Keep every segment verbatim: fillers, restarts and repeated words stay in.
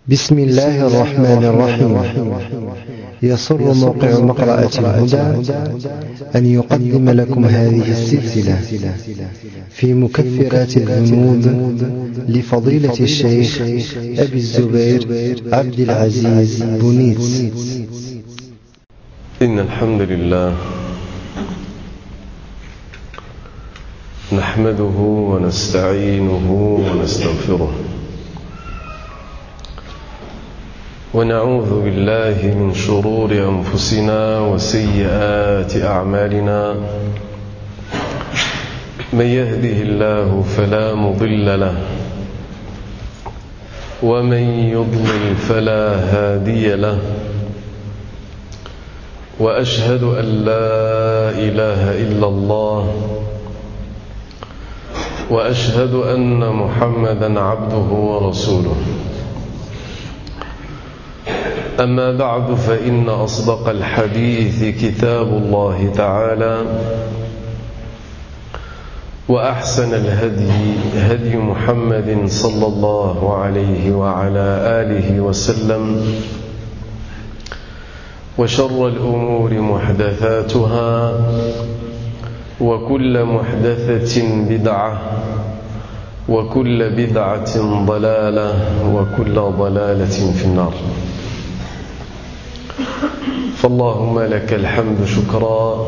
بسم الله الرحمن الرحيم. يسر موقع مقرأة الهدى أن يقدم لكم هذه السلسلة في مكفرات الذنوب لفضيلة الشيخ أبي الزبير عبد العزيز بنيس. إن الحمد لله نحمده ونستعينه ونستغفره ونعوذ بالله من شرور أنفسنا وسيئات أعمالنا. من يهده الله فلا مضل له ومن يضلل فلا هادي له، وأشهد أن لا إله إلا الله، وأشهد أن محمدا عبده ورسوله. أما بعد، فإن أصدق الحديث كتاب الله تعالى، وأحسن الهدي هدي محمد صلى الله عليه وعلى آله وسلم، وشر الأمور محدثاتها، وكل محدثة بدعة، وكل بدعة ضلالة، وكل ضلالة في النار. فاللهم لك الحمد شكرا،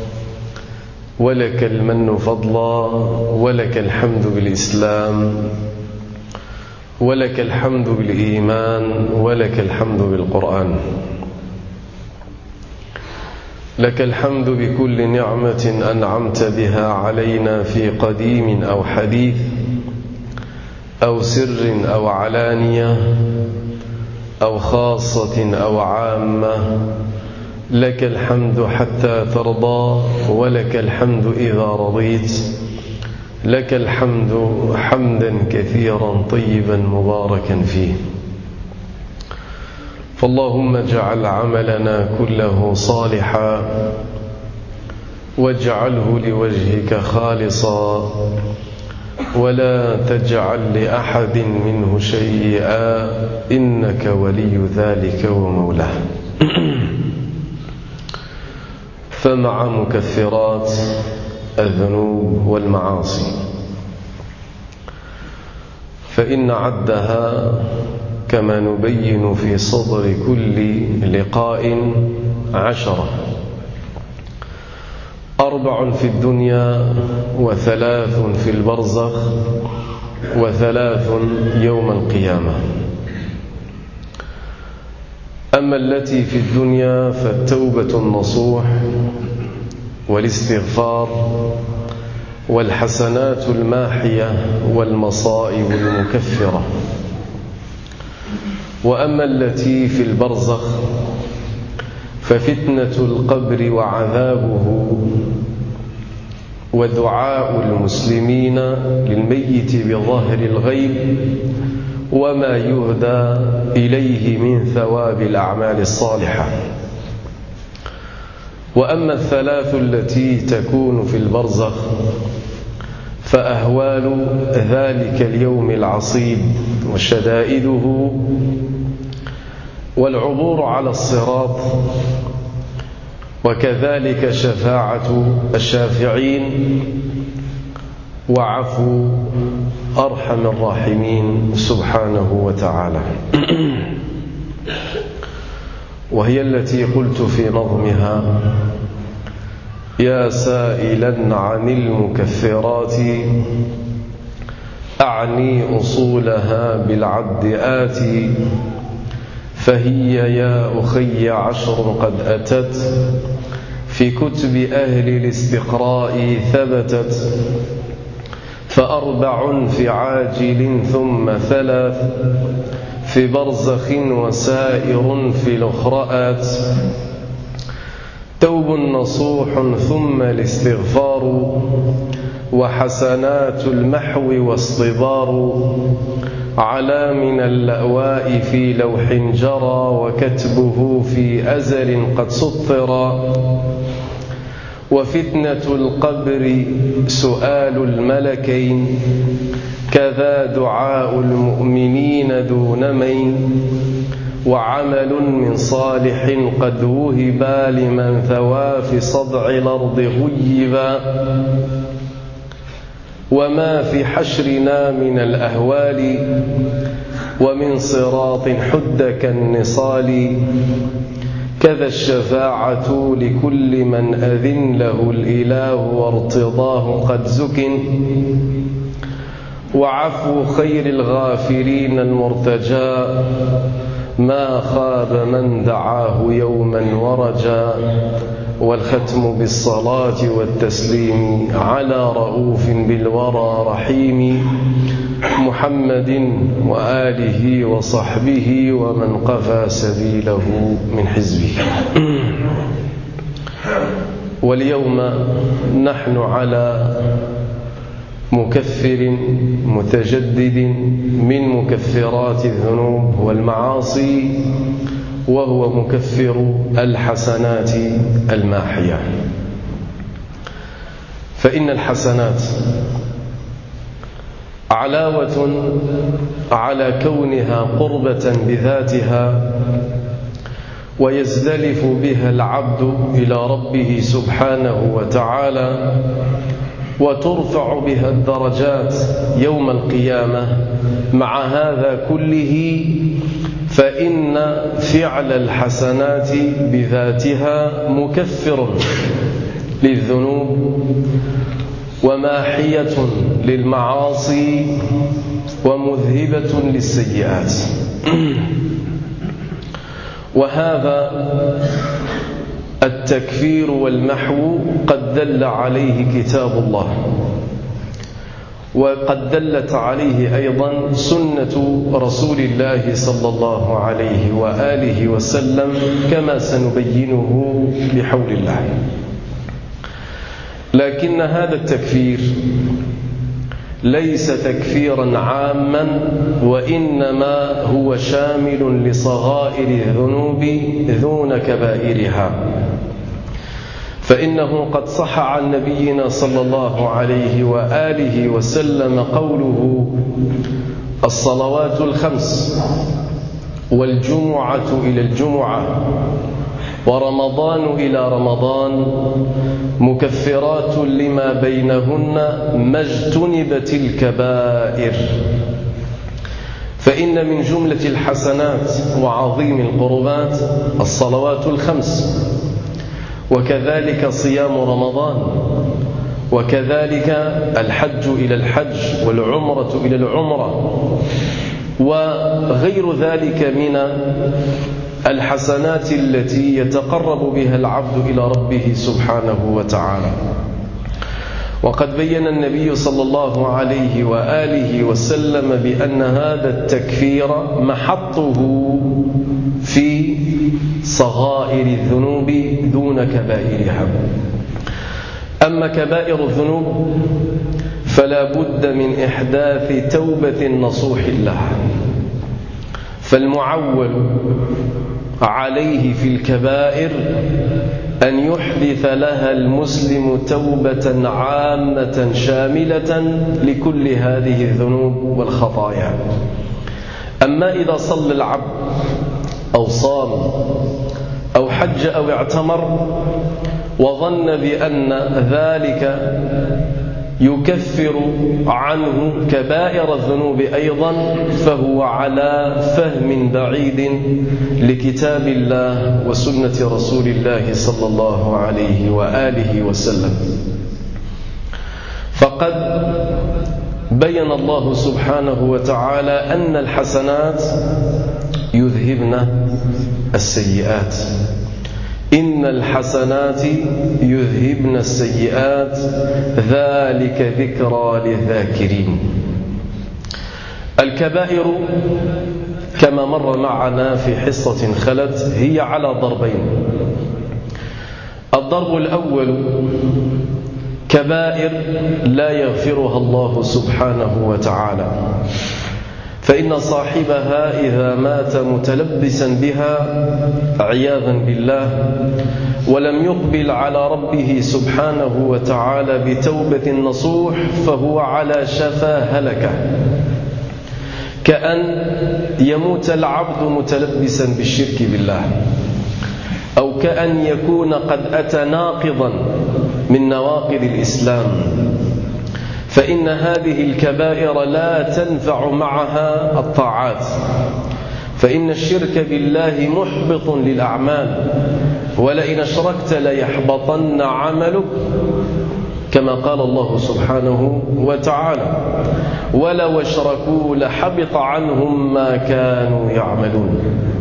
ولك المن فضلا، ولك الحمد بالإسلام، ولك الحمد بالإيمان، ولك الحمد بالقرآن. لك الحمد بكل نعمة أنعمت بها علينا في قديم أو حديث، أو سر أو علانية، أو خاصة أو عامة. لك الحمد حتى ترضى، ولك الحمد إذا رضيت. لك الحمد حمدا كثيرا طيبا مباركا فيه. فاللهم اجعل عملنا كله صالحا، واجعله لوجهك خالصا، ولا تجعل لأحد منه شيئا، إنك ولي ذلك ومولاه. فمع مكفرات الذنوب والمعاصي، فإن عدها كما نبين في صدر كل لقاء عشرة: أربع في الدنيا، وثلاث في البرزخ، وثلاث يوم القيامة. أما التي في الدنيا فالتوبة النصوح، والاستغفار، والحسنات الماحية، والمصائب المكفرة. وأما التي في البرزخ ففتنة القبر وعذابه، ودعاء المسلمين للميت بظاهر الغيب، وما يهدى إليه من ثواب الأعمال الصالحة. وأما الثلاث التي تكون في البرزخ فأهوال ذلك اليوم العصيب وشدائده، والعبور على الصراط، وكذلك شفاعة الشافعين، وعفو أرحم الراحمين سبحانه وتعالى. وهي التي قلت في نظمها: يا سائلا عن المكفرات، أعني أصولها بالعد آتي، فهي يا أخي عشر قد أتت، في كتب أهل الاستقراء ثبتت. فأربع في عاجل، ثم ثلاث في برزخ، وسائر في الأخرآت. توب نصوح، ثم الاستغفار، وحسنات المحو واصطبار. على من اللأواء في لوح جرى، وكتبه في أزل قد سطرا. وفتنة القبر سؤال الملكين كذا دعاء المؤمنين دون مين وعمل من صالح قد وهبا لمن ثوى في صدع الأرض غيبا وما في حشرنا من الأهوال ومن صراط حد كالنصال كذا الشفاعة لكل من أذن له الإله وارتضاه قد زكن وعفو خير الغافرين المرتجى ما خاب من دعاه يوما ورجا والختم بالصلاة والتسليم على رؤوف بالورى رحيم محمد وآله وصحبه ومن قفى سبيله من حزبه. واليوم نحن على مكفر متجدد من مكفرات الذنوب والمعاصي، وهو مكفر الحسنات الماحية. فإن الحسنات علاوة على كونها قربة بذاتها ويزدلف بها العبد إلى ربه سبحانه وتعالى وترفع بها الدرجات يوم القيامة. مع هذا كله فإن فعل الحسنات بذاتها مكفر للذنوب وماحية للمعاصي ومذهبة للسيئات. وهذا التكفير والمحو قد دل عليه كتاب الله، وقد دلت عليه أيضا سنة رسول الله صلى الله عليه وآله وسلم كما سنبينه بحول الله. لكن هذا التكفير ليس تكفيرا عاما، وإنما هو شامل لصغائر الذنوب دون كبائرها. فإنه قد صح عن نبينا صلى الله عليه وآله وسلم قوله: الصلوات الخمس والجمعة إلى الجمعة ورمضان إلى رمضان مكفرات لما بينهن ما اجتنبت الكبائر. فإن من جملة الحسنات وعظيم القربات الصلوات الخمس، وكذلك صيام رمضان، وكذلك الحج إلى الحج والعمرة إلى العمرة، وغير ذلك من الحسنات التي يتقرب بها العبد إلى ربه سبحانه وتعالى. وقد بين النبي صلى الله عليه وآله وسلم بأن هذا التكفير محطه في صغائر الذنوب دون كبائرها. أما كبائر الذنوب فلا بد من إحداث توبة نصوح لها، فالمعول عليه في الكبائر أن يحدث لها المسلم توبة عامة شاملة لكل هذه الذنوب والخطايا. أما إذا صلى العبد أو صام أو حج أو اعتمر وظن بأن ذلك يكفر عنه كبائر الذنوب أيضا، فهو على فهم بعيد لكتاب الله وسنة رسول الله صلى الله عليه وآله وسلم. فقد بين الله سبحانه وتعالى أن الحسنات يذهبن السيئات. إن الحسنات يذهبن السيئات ذلك ذكرى للذاكرين. الكبائر كما مر معنا في حصة خلت هي على ضربين. الضرب الأول كبائر لا يغفرها الله سبحانه وتعالى، فإن صاحبها إذا مات متلبسا بها عياذا بالله ولم يقبل على ربه سبحانه وتعالى بتوبة نصوح فهو على شفا هلكة، كأن يموت العبد متلبسا بالشرك بالله، أو كأن يكون قد أتى ناقضا من نواقض الإسلام، فإن هذه الكبائر لا تنفع معها الطاعات، فإن الشرك بالله محبط للأعمال، ولئن أشركت ليحبطن عملك كما قال الله سبحانه وتعالى ولو أشركوا لحبط عنهم ما كانوا يعملون.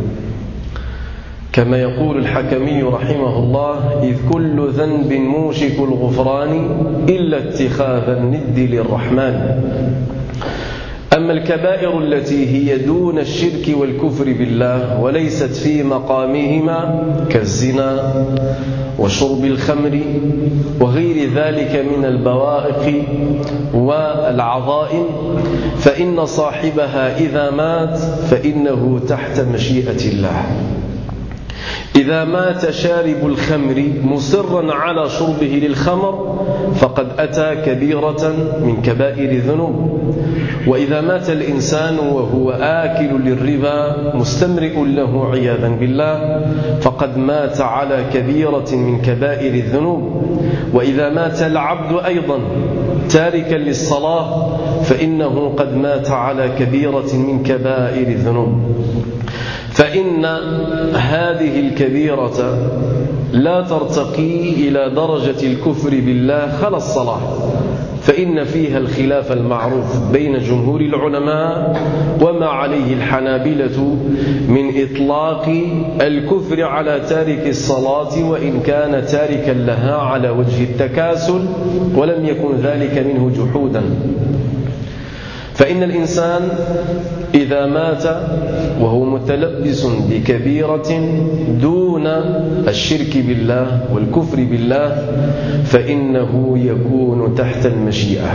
كما يقول الحكمي رحمه الله: إذ كل ذنب موشك الغفران إلا اتخاذ الند للرحمن. أما الكبائر التي هي دون الشرك والكفر بالله وليست في مقامهما كالزنا وشرب الخمر وغير ذلك من البوائق والعظائم، فإن صاحبها إذا مات فإنه تحت مشيئة الله. إذا مات شارب الخمر مصرا على شربه للخمر فقد أتى كبيرة من كبائر الذنوب. وإذا مات الإنسان وهو آكل للربا مستمرئ له عياذا بالله فقد مات على كبيرة من كبائر الذنوب. وإذا مات العبد أيضا تاركا للصلاة فإنه قد مات على كبيرة من كبائر الذنوب. فإن هذه الكبيرة لا ترتقي إلى درجة الكفر بالله خلا الصلاة، فإن فيها الخلاف المعروف بين جمهور العلماء وما عليه الحنابلة من إطلاق الكفر على تارك الصلاة وإن كان تاركا لها على وجه التكاسل ولم يكن ذلك منه جحودا. فإن الإنسان إذا مات وهو متلبس بكبيرة دون الشرك بالله والكفر بالله فإنه يكون تحت المشيئة،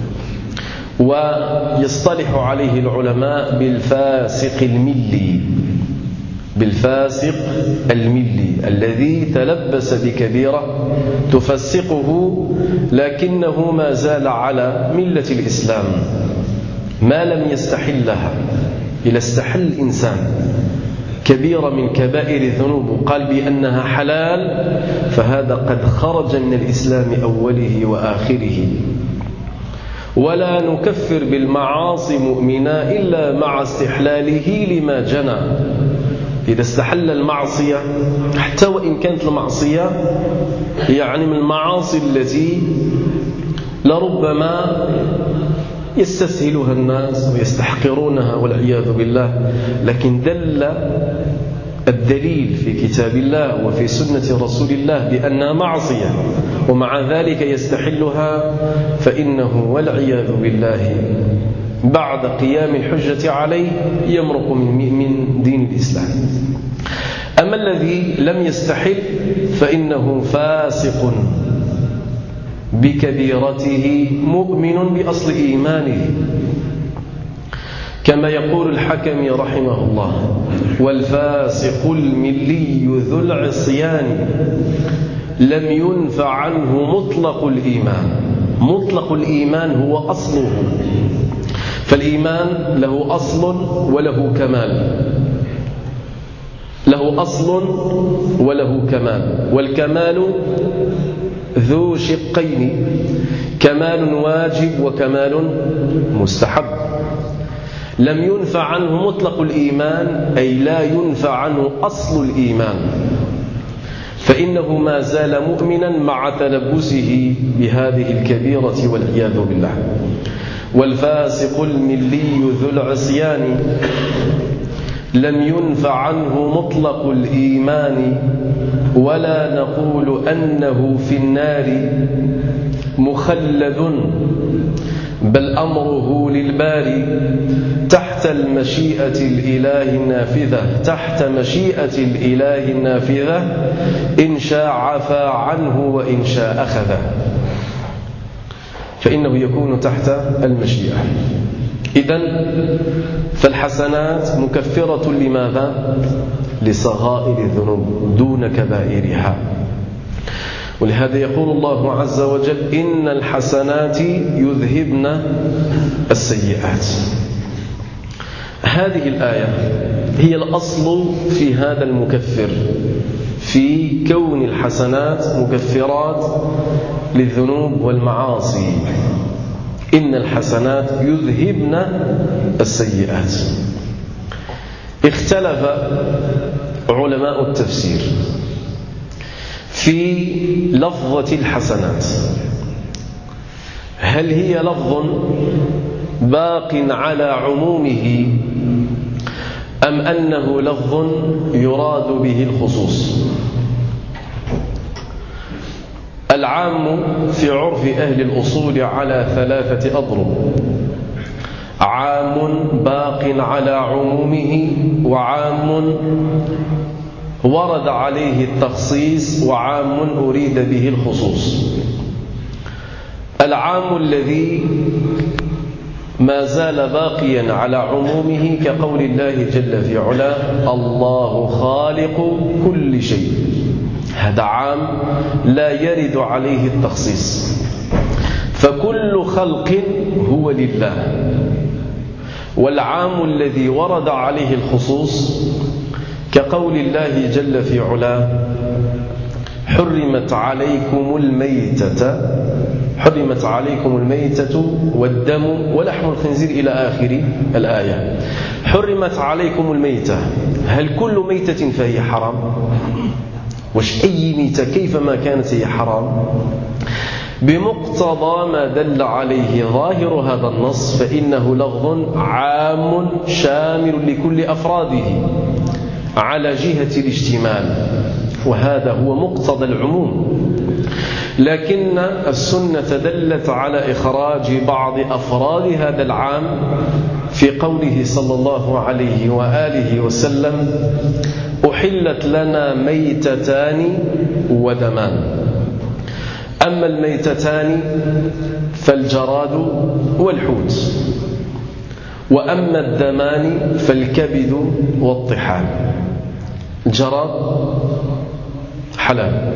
ويصطلح عليه العلماء بالفاسق الملي، بالفاسق الملي الذي تلبس بكبيرة تفسقه لكنه ما زال على ملة الإسلام ما لم يستحلها. إذا استحل الإنسان كبيرة من كبائر الذنوب وقال بأنها حلال فهذا قد خرج من الإسلام أوله وآخره. ولا نكفر بالمعاصي مؤمنا إلا مع استحلاله لما جنى. إذا استحل المعصية حتى وإن كانت المعصية يعني من المعاصي التي لربما يستسهلها الناس ويستحقرونها والعياذ بالله، لكن دل الدليل في كتاب الله وفي سنة رسول الله بأنها معصية ومع ذلك يستحلها فإنه والعياذ بالله بعد قيام الحجة عليه يمرق من دين الإسلام. أما الذي لم يستحل فإنه فاسق بكبيرته مؤمن بأصل إيمانه، كما يقول الحكم رحمه الله: والفاسق الملي ذو العصيان لم ينفع عنه مطلق الإيمان. مطلق الإيمان هو أصله، فالإيمان له أصل وله كمال، له أصل وله كمال، والكمال ذو شقين: كمال واجب وكمال مستحب. لم ينفع عنه مطلق الإيمان أي لا ينفع عنه أصل الإيمان، فإنه ما زال مؤمنا مع تلبسه بهذه الكبيرة والعياذ بالله. والفاسق الملي ذو العصيان لم ينفع عنه مطلق الإيمان ولا نقول أنه في النار مخلد، بل أمره للباري تحت المشيئة الإله النافذة تحت مشيئة الإله النافذة إن شاء عفى عنه وإن شاء أخذه، فإنه يكون تحت المشيئة. إذن فالحسنات مكفرة لماذا؟ لصغائر الذنوب دون كبائرها. ولهذا يقول الله عز وجل إن الحسنات يذهبن السيئات. هذه الآية هي الأصل في هذا المكفر، في كون الحسنات مكفرات للذنوب والمعاصي. إن الحسنات يذهبن السيئات. اختلف علماء التفسير في لفظة الحسنات، هل هي لفظ باق على عمومه أم أنه لفظ يراد به الخصوص؟ العام في عرف أهل الأصول على ثلاثة أضرب: عام باق على عمومه، وعام ورد عليه التخصيص، وعام أريد به الخصوص. العام الذي ما زال باقيا على عمومه كقول الله جل في علاه الله خالق كل شيء، هذا عام لا يرد عليه التخصيص، فكل خلق هو لله. والعام الذي ورد عليه الخصوص كقول الله جل في علاه حرمت عليكم الميتة حرمت عليكم الميتة والدم ولحم الخنزير إلى آخر الآية. حرمت عليكم الميتة، هل كل ميتة فهي حرام؟ وش أي ميتة كيفما كانت هي حرام؟ بمقتضى ما دل عليه ظاهر هذا النص فإنه لفظ عام شامل لكل أفراده على جهة الاشتمال، وهذا هو مقتضى العموم. لكن السنة دلت على إخراج بعض أفراد هذا العام في قوله صلى الله عليه وآله وسلم أحلت لنا ميتتان ودمان. أما الميتتان فالجراد والحوت، وأما الدمان فالكبد والطحال. الجراد حلال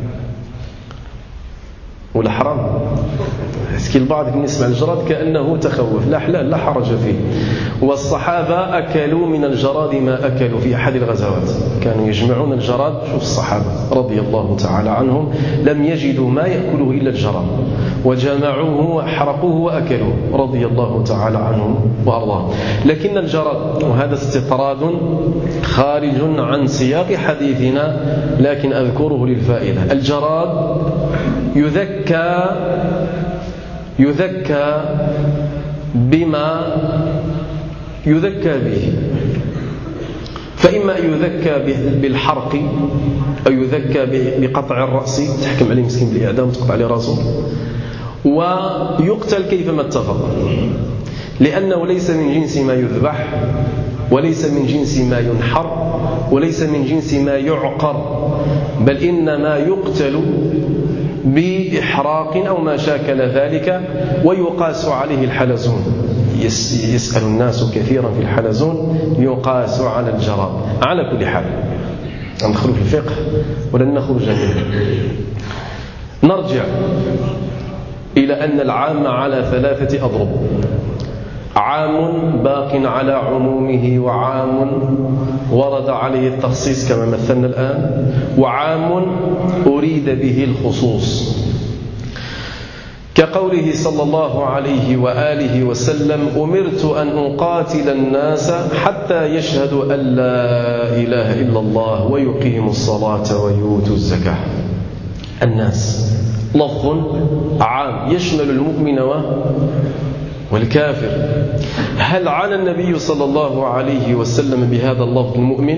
ولا حرام؟ يحكي البعض يسمع الجراد كأنه تخوف، لا حلال لا حرج فيه. والصحابة أكلوا من الجراد ما أكلوا في أحد الغزوات، كانوا يجمعون الجراد. شوف الصحابة رضي الله تعالى عنهم لم يجدوا ما يأكله إلا الجراد، وجمعوه وحرقوه وأكلوه رضي الله تعالى عنهم وأرضاهم. لكن الجراد، وهذا استطراد خارج عن سياق حديثنا لكن أذكره للفائدة، الجراد يذكى يذكى بما يذكى به، فإما أن يذكى بالحرق أو يذكى بقطع الرأس، تحكم عليه مسكين بالإعدام وتقطع عليه رأسه، ويقتل كيفما اتفق، لأنه ليس من جنس ما يذبح، وليس من جنس ما ينحر، وليس من جنس ما يعقر، بل إنما يقتل بإحراق أو ما شاكل ذلك. ويقاس عليه الحلزون، يسأل الناس كثيرا في الحلزون، يقاس على الجراد. على كل حال ندخل في الفقه ولن نخرج منه. نرجع إلى أن العام على ثلاثة أضرب: عام باق على عمومه، وعام ورد عليه التخصيص كما مثلنا الآن، وعام أريد به الخصوص كقوله صلى الله عليه وآله وسلم أمرت أن أقاتل الناس حتى يشهدوا أن لا إله إلا الله ويقيموا الصلاة ويؤتوا الزكاة. الناس لفظ عام يشمل المؤمن والكافر. هل عانى النبي صلى الله عليه وسلم بهذا اللفظ المؤمن؟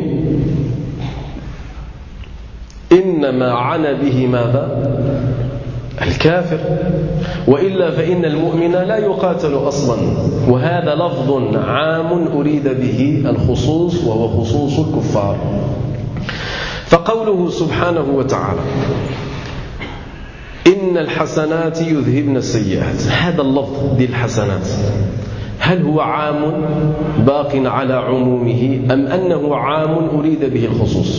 إنما عانى به ماذا؟ الكافر، وإلا فإن المؤمن لا يقاتل أصلا. وهذا لفظ عام أريد به الخصوص، وهو خصوص الكفار. فقوله سبحانه وتعالى إن الحسنات يذهبن السيئات، هذا اللفظ دي الحسنات هل هو عام باق على عمومه أم أنه عام أريد به الخصوص؟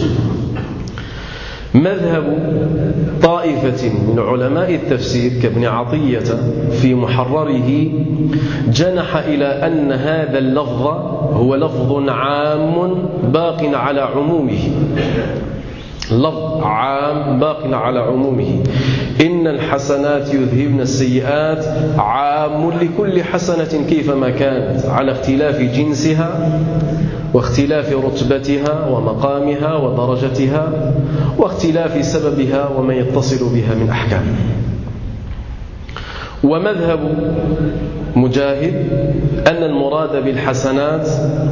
مذهب طائفة من علماء التفسير كابن عطية في محرره جنح إلى أن هذا اللفظ هو لفظ عام باق على عمومه، لفظ عام باق على عمومه. إن الحسنات يذهبن السيئات عام لكل حسنة كيفما كانت على اختلاف جنسها واختلاف رتبتها ومقامها ودرجتها واختلاف سببها وما يتصل بها من أحكام. ومذهب مجاهد أن المراد بالحسنات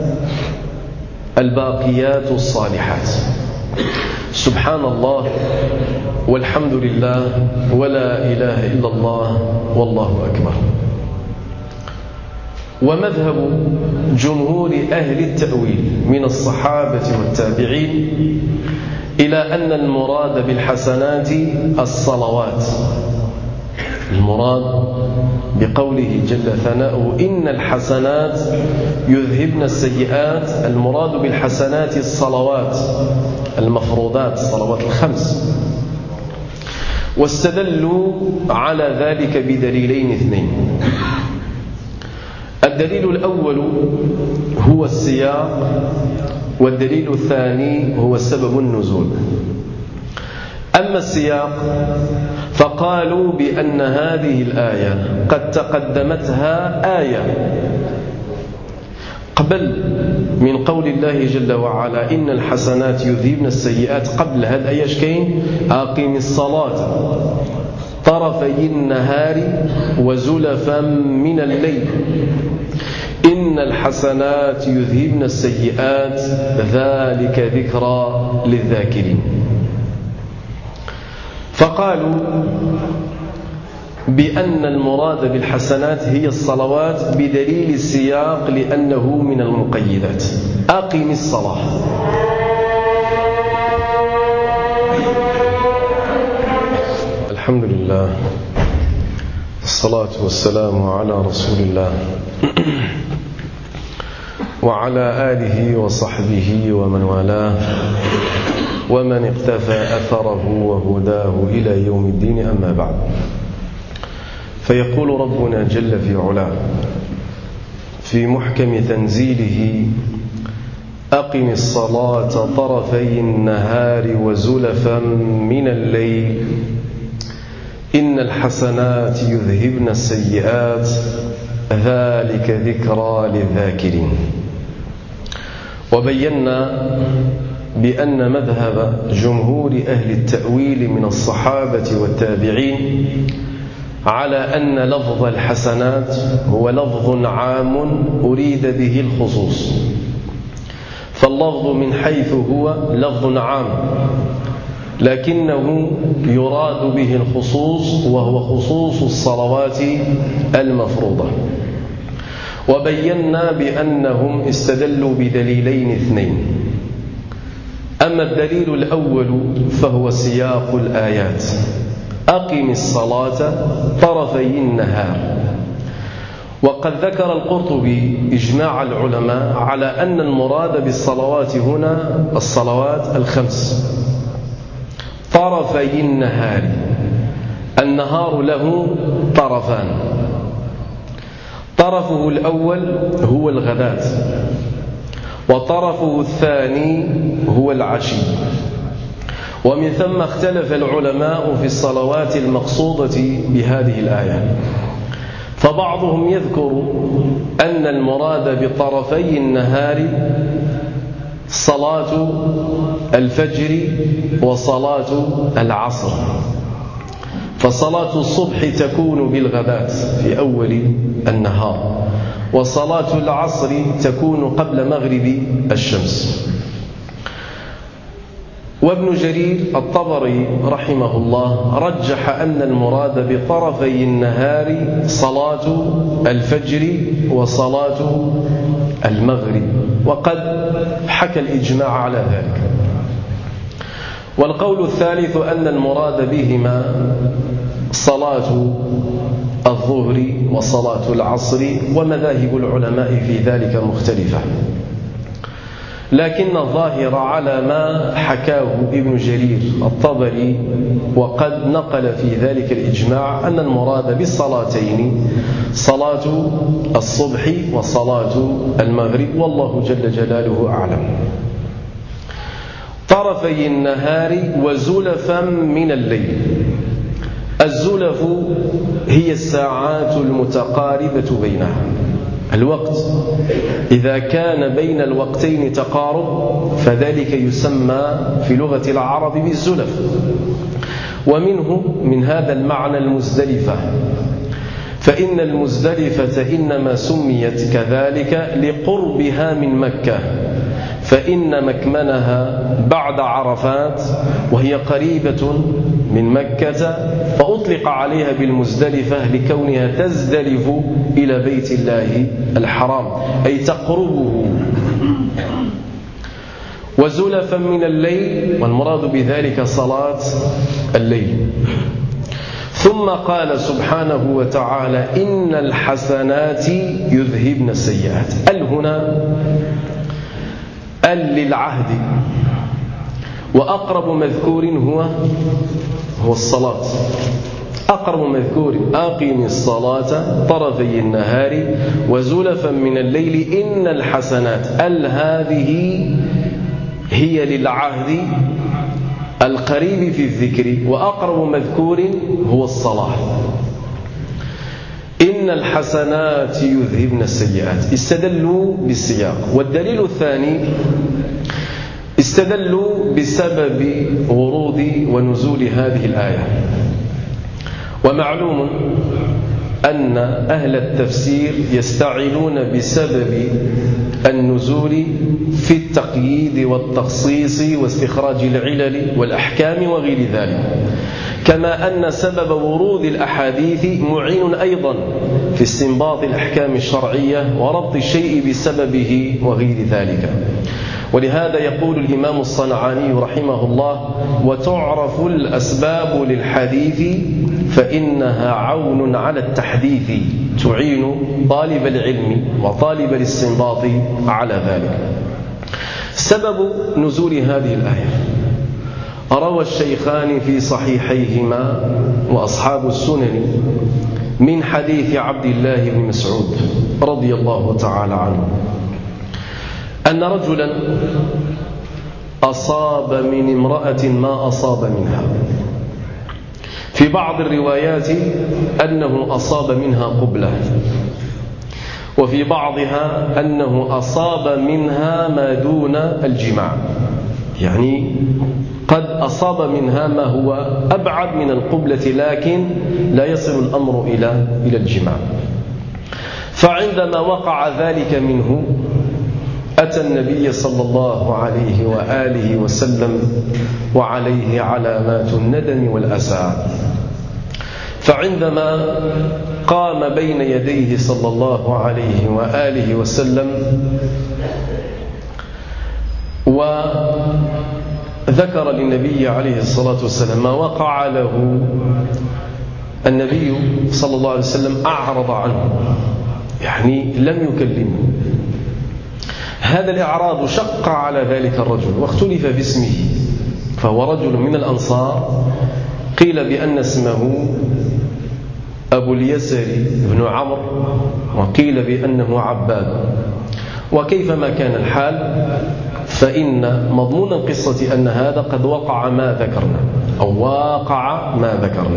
الباقيات الصالحات. سبحان الله والحمد لله ولا إله إلا الله والله أكبر. ومذهب جمهور أهل التأويل من الصحابة والتابعين إلى أن المراد بالحسنات الصلوات. المراد بقوله جل ثناؤه إن الحسنات يذهبن السيئات، المراد بالحسنات الصلوات المفروضات، الصلوات الخمس. واستدلوا على ذلك بدليلين اثنين. الدليل الأول هو السياق، والدليل الثاني هو سبب النزول. أما السياق فقالوا بأن هذه الآية قد تقدمتها آية قبل من قول الله جل وعلا إن الحسنات يذهبن السيئات. قبل هذه الآية كاين أقم الصلاة طرفي النهار وزلفا من الليل إن الحسنات يذهبن السيئات ذلك ذكرى للذاكرين. فقالوا بأن المراد بالحسنات هي الصلوات بدليل السياق لأنه من المقيدات. أقم الصلاة، الحمد لله الصلاة والسلام على رسول الله وعلى آله وصحبه ومن والاه ومن اقتفى أثره وهداه إلى يوم الدين. أما بعد، فيقول ربنا جل في علاه في محكم تنزيله أقم الصلاة طرفي النهار وزلفا من الليل إن الحسنات يذهبن السيئات ذلك ذكرى للذاكرين. وبينا بأن مذهب جمهور أهل التأويل من الصحابة والتابعين على أن لفظ الحسنات هو لفظ عام أريد به الخصوص. فاللفظ من حيث هو لفظ عام لكنه يراد به الخصوص، وهو خصوص الصلوات المفروضة. وبينا بأنهم استدلوا بدليلين اثنين. أما الدليل الأول فهو سياق الآيات أقم الصلاة طرفي النهار. وقد ذكر القرطبي إجماع العلماء على أن المراد بالصلوات هنا الصلوات الخمس طرفي النهار. النهار له طرفان، طرفه الأول هو الغداة، وطرفه الثاني هو العشي. ومن ثم اختلف العلماء في الصلوات المقصودة بهذه الآية، فبعضهم يذكر أن المراد بطرفي النهار صلاة الفجر وصلاة العصر، فصلاة الصبح تكون بالغداة في أول النهار، وصلاة العصر تكون قبل مغرب الشمس. وابن جرير الطبري رحمه الله رجح أن المراد بطرفي النهار صلاة الفجر وصلاة المغرب، وقد حكى الإجماع على ذلك. والقول الثالث أن المراد بهما صلاة الظهر وصلاة العصر، ومذاهب العلماء في ذلك مختلفة، لكن الظاهر على ما حكاه ابن جرير الطبري وقد نقل في ذلك الإجماع أن المراد بالصلاتين صلاة الصبح وصلاة المغرب، والله جل جلاله أعلم. طرفي النهار وزلفا من الليل. الزلف هي الساعات المتقاربة بينها، الوقت إذا كان بين الوقتين تقارب فذلك يسمى في لغة العرب بالزلف، ومنه من هذا المعنى المزدلفة، فإن المزدلفة إنما سميت كذلك لقربها من مكة، فإن مكمنها بعد عرفات وهي قريبة من مكة، فأطلق عليها بالمزدلفة لكونها تزدلف إلى بيت الله الحرام، أي تقربه. وزلفا من الليل، والمراد بذلك صلاة الليل. ثم قال سبحانه وتعالى: إن الحسنات يذهبن السيئات. ال هنا ال للعهد، وأقرب مذكور هو هو الصلاة. أقرب مذكور: أقم الصلاة طرفي النهار وزلفا من الليل إن الحسنات. ال هذه هي للعهد القريب في الذكر، وأقرب مذكور هو الصلاة. إن الحسنات يذهبن السيئات، استدلوا بالسياق. والدليل الثاني استدلوا بسبب ورود ونزول هذه الآية. ومعلوم أن أهل التفسير يستعينون بسبب النزول في التقييد والتخصيص واستخراج العلل والأحكام وغير ذلك، كما أن سبب ورود الأحاديث معين أيضا في استنباط الأحكام الشرعية وربط الشيء بسببه وغير ذلك. ولهذا يقول الإمام الصنعاني رحمه الله: وتعرف الأسباب للحديث فإنها عون على التحديث، تعين طالب العلم وطالب الاستنباط على ذلك. سبب نزول هذه الآية: روى الشيخان في صحيحيهما وأصحاب السنن من حديث عبد الله بن مسعود رضي الله تعالى عنه أن رجلا أصاب من امرأة ما أصاب منها. في بعض الروايات أنه أصاب منها قبلة، وفي بعضها أنه أصاب منها ما دون الجماع، يعني قد أصاب منها ما هو أبعد من القبلة لكن لا يصل الأمر إلى إلى الجماع. فعندما وقع ذلك منه أتى النبي صلى الله عليه وآله وسلم وعليه علامات الندم والأسى. فعندما قام بين يديه صلى الله عليه وآله وسلم وذكر للنبي عليه الصلاة والسلام ما وقع له، النبي صلى الله عليه وسلم أعرض عنه، يعني لم يكلمه. هذا الإعراض شق على ذلك الرجل واختلف باسمه، فهو رجل من الأنصار، قيل بأن اسمه أبو اليسر بن عمرو، وقيل بأنه عباد. وكيفما كان الحال فإن مضمون القصة أن هذا قد وقع ما ذكرنا أو واقع ما ذكرنا.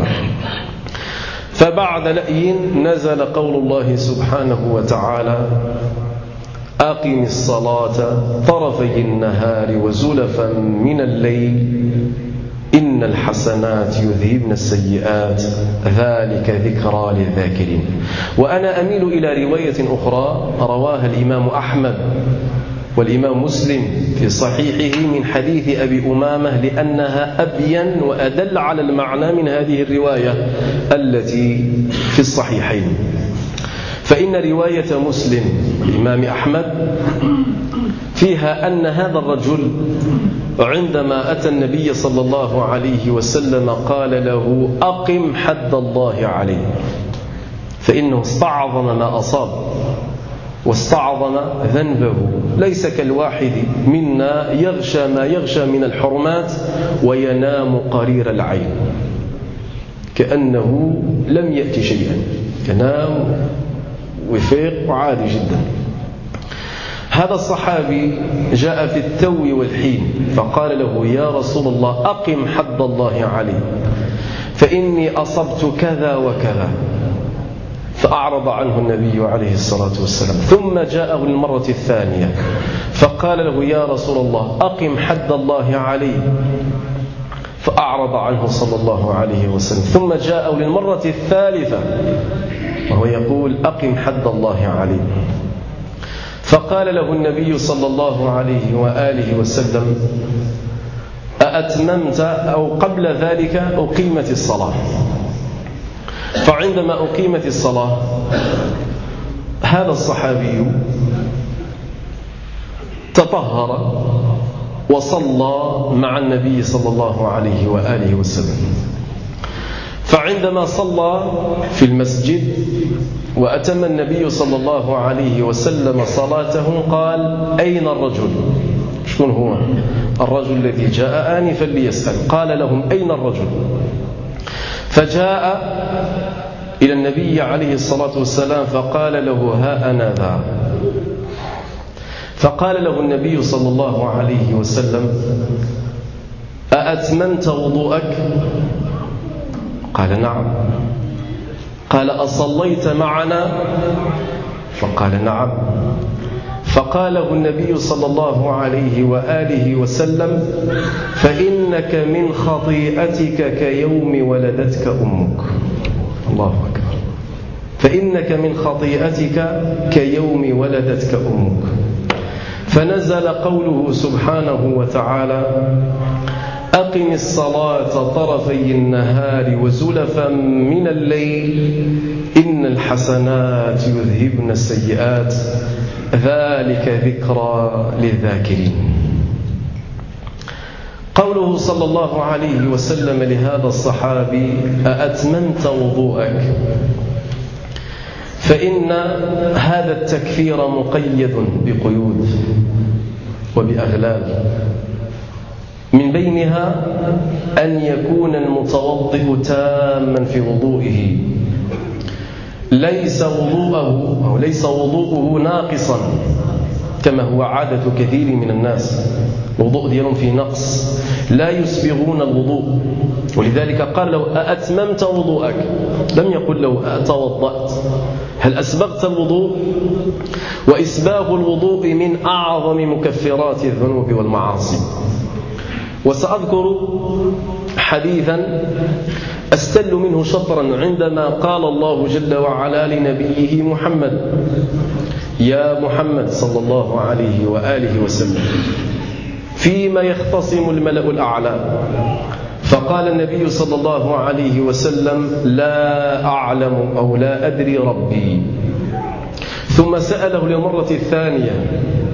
فبعد لأي نزل قول الله سبحانه وتعالى: أقم الصلاة طرفي النهار وزلفا من الليل إن الحسنات يذهبن السيئات ذلك ذكرى للذاكرين. وأنا أميل إلى رواية أخرى رواها الإمام أحمد والإمام مسلم في صحيحه من حديث أبي أمامة، لأنها أبين وأدل على المعنى من هذه الرواية التي في الصحيحين. فإن رواية مسلم الإمام أحمد فيها أن هذا الرجل عندما أتى النبي صلى الله عليه وسلم قال له: أقم حد الله عليه، فإنه استعظم ما أصاب واستعظم ذنبه، ليس كالواحد منا يغشى ما يغشى من الحرمات وينام قرير العين كأنه لم يأتي شيئا، ينام ويفيق وعادي جدا. هذا الصحابي جاء في التو والحين فقال له: يا رسول الله أقم حد الله علي فإني أصبت كذا وكذا، فأعرض عنه النبي عليه الصلاة والسلام. ثم جاءه المرة الثانية فقال له: يا رسول الله أقم حد الله علي، فأعرض عنه صلى الله عليه وسلم. ثم جاءه للمرة الثالثة وهو يقول: أقم حد الله علي، فقال له النبي صلى الله عليه وآله وسلم: أأتممت؟ أو قبل ذلك أقيمت الصلاة. فعندما أقيمت الصلاة هذا الصحابي تطهر وصلى مع النبي صلى الله عليه وآله وسلم. فعندما صلى في المسجد وأتم النبي صلى الله عليه وسلم صلاته قال: أين الرجل؟ شكون هو الرجل الذي جاء آنفا ليسأل؟ قال لهم: أين الرجل؟ فجاء إلى النبي عليه الصلاة والسلام فقال له: ها أنا ذا. فقال له النبي صلى الله عليه وسلم: أأتممت وضوءك؟ قال: نعم. قال: أصليت معنا؟ فقال: نعم. فقال له النبي صلى الله عليه وآله وسلم: فإنك من خطيئتك كيوم ولدتك أمك. الله أكبر. فإنك من خطيئتك كيوم ولدتك أمك. فنزل قوله سبحانه وتعالى: أقم الصلاة طرفي النهار وزلفا من الليل إن الحسنات يذهبن السيئات ذلك ذكرى للذاكرين. قوله صلى الله عليه وسلم لهذا الصحابي: أأتممت وضوءك؟ فإن هذا التكفير مقيد بقيود وبأغلال، من بينها أن يكون المتوضئ تاما في وضوئه، ليس وضوءه أو ليس وضوءه ناقصا كما هو عادة كثير من الناس، الوضوء ديالهم فيه نقص، لا يسبغون الوضوء. ولذلك قال له: أأتممت وضوءك؟ لم يقل له أتوضأت. هل أسبغت الوضوء؟ وإسباغ الوضوء من أعظم مكفرات الذنوب والمعاصي. وسأذكر حديثا أستل منه شطرا عندما قال الله جل وعلا لنبيه محمد: يا محمد صلى الله عليه وآله وسلم فيما يختصم الملأ الأعلى. فقال النبي صلى الله عليه وسلم: لا أعلم أو لا أدري ربي. ثم سأله للمرة الثانية: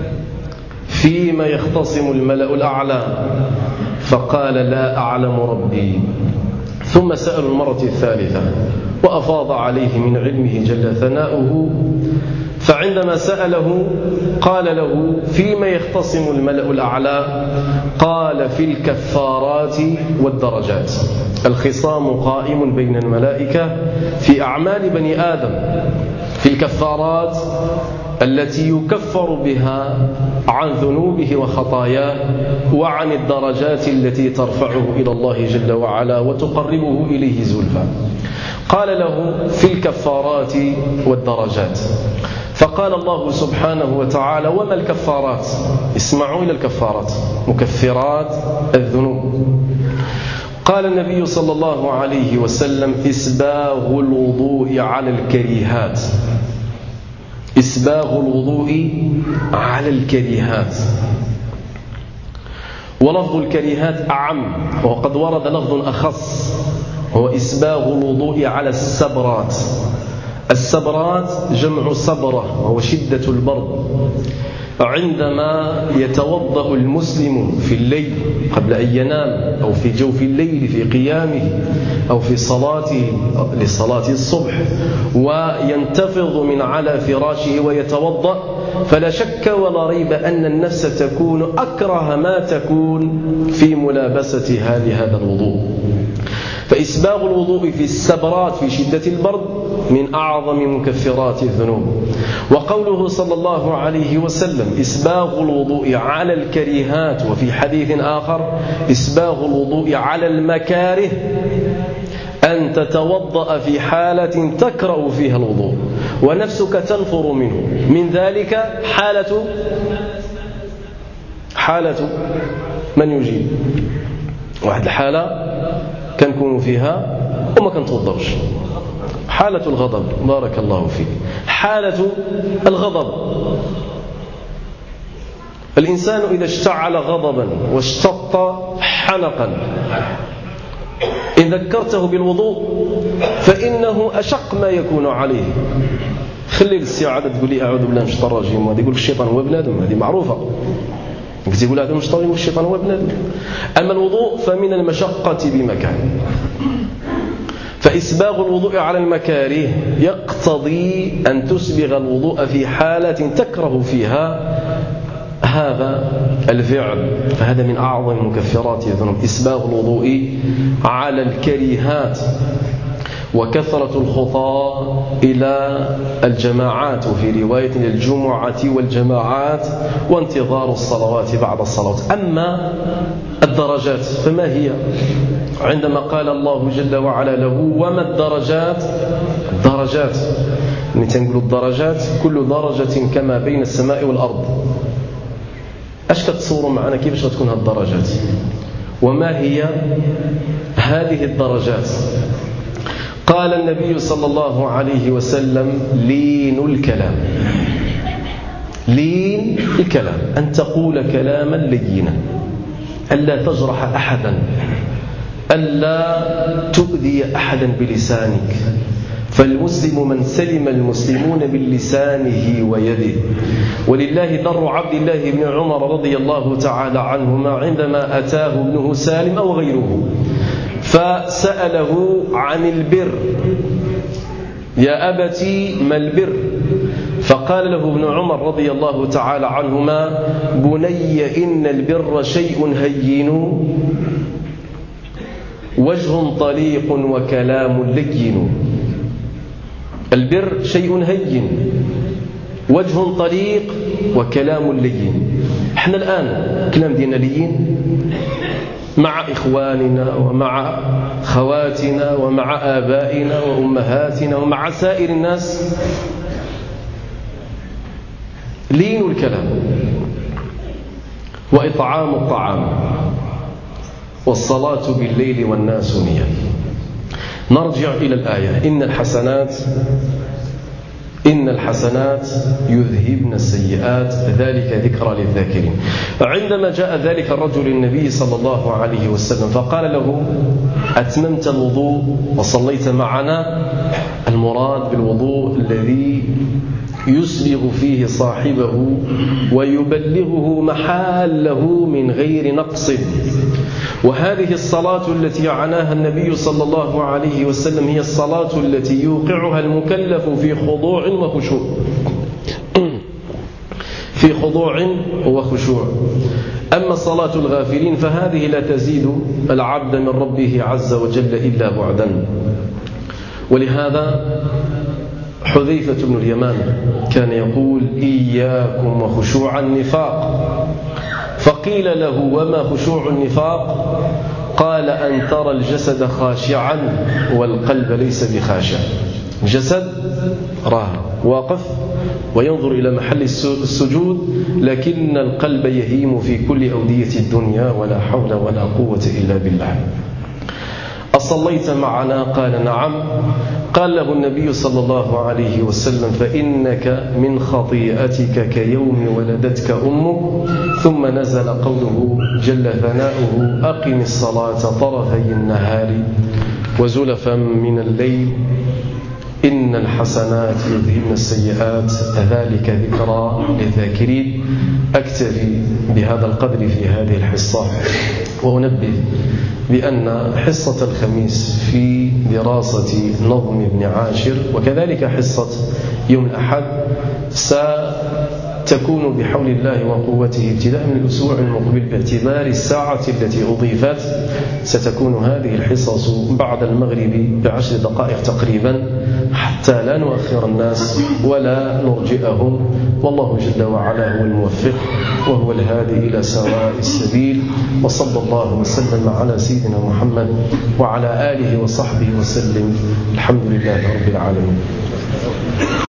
فيما يختصم الملأ الأعلى؟ فقال: لا أعلم ربي. ثم سأل المرة الثالثة وأفاض عليه من علمه جل ثناؤه، فعندما سأله قال له: فيما يختصم الملأ الأعلى؟ قال: في الكفارات والدرجات. الخصام قائم بين الملائكة في أعمال بني آدم، في الكفارات التي يكفر بها عن ذنوبه وخطاياه، وعن الدرجات التي ترفعه إلى الله جل وعلا وتقربه إليه زلفى. قال له: في الكفارات والدرجات. فقال الله سبحانه وتعالى: وما الكفارات؟ اسمعوا إلى الكفارات، مكفرات الذنوب. قال النبي صلى الله عليه وسلم: إسباغ الوضوء على الكريهات. إسباغ الوضوء على الكريهات. ولفظ الكريهات أعم، وقد ورد لفظ أخص، هو إسباغ الوضوء على السبرات. السبرات جمع صبرة وهو شدة البرد. عندما يتوضأ المسلم في الليل قبل أن ينام أو في جوف الليل في قيامه أو في صلاته لصلاة الصبح وينتفض من على فراشه ويتوضأ، فلا شك ولا ريب أن النفس تكون أكره ما تكون في ملابستها لهذا الوضوء. فإسباغ الوضوء في السبرات في شدة البرد من أعظم مكفرات الذنوب. وقوله صلى الله عليه وسلم إسباغ الوضوء على الكريهات، وفي حديث آخر إسباغ الوضوء على المكاره، أن تتوضأ في حالة تكره فيها الوضوء ونفسك تنفر منه. من ذلك حالة حالة من يجيب واحد الحالة كنكون فيها وما كنتوضاوش، حالة الغضب. بارك الله فيك. حالة الغضب، الإنسان إذا اشتعل غضبا واشتط حنقا إن ذكرته بالوضوء فإنه أشق ما يكون عليه. خلي الاستعاذة تقول لي أعوذ بالله من الشيطان الرجيم، وهذا يقول الشيطان هو بنادم، هذه معروفة. كنت يقول هذا الشيطان والشيطان هو بنادم. أما الوضوء فمن المشقة بمكان. فإسباغ الوضوء على المكاره يقتضي أن تسبغ الوضوء في حالة تكره فيها هذا الفعل، فهذا من أعظم مكفرات الذنوب، إسباغ الوضوء على الكريهات. وكثرة الخطى إلى الجماعات، وفي رواية الجمعة والجماعات، وانتظار الصلوات بعد الصلوات. أما الدرجات فما هي؟ عندما قال الله جل وعلا له وما الدرجات؟ الدرجات نتنقل الدرجات كل درجة كما بين السماء والأرض. اش كتصوروا معنا كيفاش غتكون هذه الدرجات؟ وما هي هذه الدرجات؟ قال النبي صلى الله عليه وسلم لين الكلام. لين الكلام أن تقول كلاما لينا، ألا تجرح أحدا، ألا تؤذي أحدا بلسانك. فالمسلم من سلم المسلمون بلسانه ويده. ولله در عبد الله بن عمر رضي الله تعالى عنهما عندما أتاه ابنه سالم أو غيره فسأله عن البر، يا أبتي ما البر؟ فقال له ابن عمر رضي الله تعالى عنهما بني إن البر شيء هين وجه طليق وكلام لين. البر شيء هين وجه طليق وكلام لين. احنا الآن كلام دينا لين مع إخواننا ومع خواتنا ومع آبائنا وأمهاتنا ومع سائر الناس، لين الكلام وإطعام الطعام والصلاة بالليل والناس نيام. نرجع إلى الآية إن الحسنات إن الحسنات يذهبن السيئات ذلك ذكرى للذاكرين. عندما جاء ذلك الرجل النبي صلى الله عليه وسلم فقال له أتممت الوضوء وصليت معنا؟ المراد بالوضوء الذي يسبغ فيه صاحبه ويبلغه محاله من غير نقص. وهذه الصلاة التي عناها النبي صلى الله عليه وسلم هي الصلاة التي يوقعها المكلف في خضوع وخشوع في خضوع وخشوع. أما صلاة الغافلين فهذه لا تزيد العبد من ربه عز وجل إلا بعدا. ولهذا حذيفة بن اليمان كان يقول إياكم وخشوع النفاق. فقيل له وما خشوع النفاق؟ قال أن ترى الجسد خاشعا والقلب ليس بخاشع. الجسد راه واقف وينظر إلى محل السجود، لكن القلب يهيم في كل أودية الدنيا ولا حول ولا قوة إلا بالله. أصليت معنا؟ قال نعم. قال له النبي صلى الله عليه وسلم فإنك من خطيئتك كيوم ولدتك أمك. ثم نزل قوله جل ثناؤه أقم الصلاة طرفي النهار وزلفا من الليل إن الحسنات يذهبن السيئات ذلك ذكرى للذاكرين. أكتفي بهذا القدر في هذه الحصة، وأنبه بأن حصة الخميس في دراسة نظم ابن عاشر وكذلك حصة يوم الأحد ستكون بحول الله وقوته ابتداء من الأسبوع المقبل باعتبار الساعة التي أضيفت. ستكون هذه الحصص بعد المغرب بعشر دقائق تقريبا، حتى لا نؤخر الناس ولا نرجئهم، والله جل وعلا هو الموفق وهو الهادي إلى سواء السبيل. وصلى الله وسلم على سيدنا محمد وعلى آله وصحبه وسلم. الحمد لله رب العالمين.